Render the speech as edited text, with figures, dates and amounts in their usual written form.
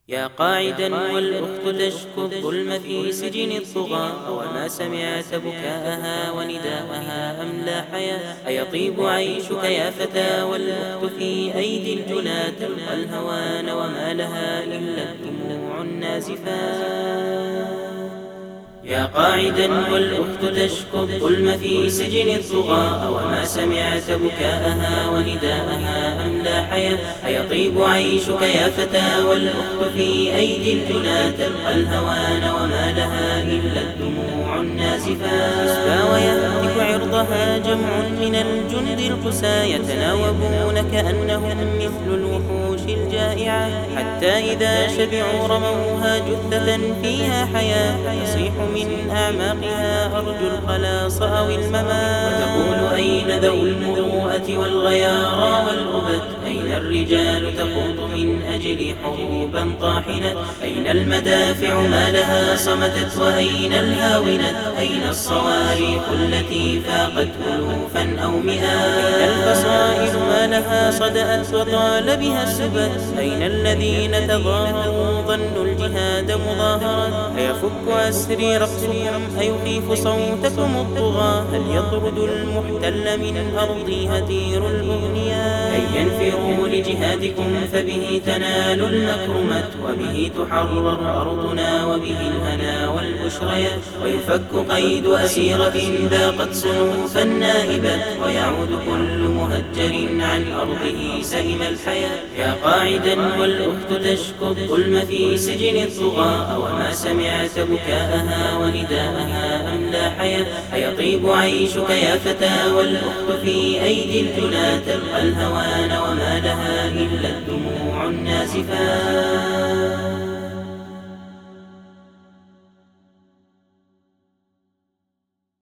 يا قاعدا والأخت تشكو الظلم في سجن الطغى، وما سمعت بكاءها ونداءها أم لا حياة؟ أيطيب عيشك يا فتى والأخت في أيدي الجنى تلقى الهوان، وما لها إلا الدموع النازفات. يا قاعدا والأخت تشكو الظلم في سجن الطغى، وما سمعت بكاءها ونداءها أم لا حياة؟ أيطيب عيشك يا فتى والأخت في أيدي الجنى تلقى الهوان، وما لها إلا الدموع النازفات. يسبى ويهتك عرضها جمع من الجند القسى، يتناوبون كأنهم مثل الوحوش الجائعة، حتى إذا شبعوا رموها جثة فيها حياة، تصيح من أعماقها أرجو الخلاص أو الممات، وتقول أين ذو المروءة والغيارى والأبد؟ أين الرجال تخوض من أجل حروبا طاحنة؟ أين المدافع ما لها صمتت؟ وأين الهاونت؟ أين الصواريخ التي فاقت ألوفا أو مئات؟ أين البصائر ما لها صدأت وطال بها السبت؟ أين الذين تظاهروا ظنوا الجهاد مظاهرة؟ أيفك أسري رقصكم أيخيف صوتكم الطغى؟ هل يطرد المحتل من أرضي هدير الأغنياء؟ هيا انفروا لجهادكم فبه تنال المكرمة، وبه تحرر أرضنا، وبه الهنا والبشريات، ويفك قيد أسيرة ذاقت صنوفا نائبة، ويعود كل مهجر عن أرضه سلم الحياة. يا قاعدا والأخت تشكو الظلم في سجن الطغى، وما سمعت بكاءها ونداءها أم لا حياة؟ أيطيب عيشك يا فتى والأخت في أيدي الجنى تلقى الهوان، وما لها إلا الدموع النازفات.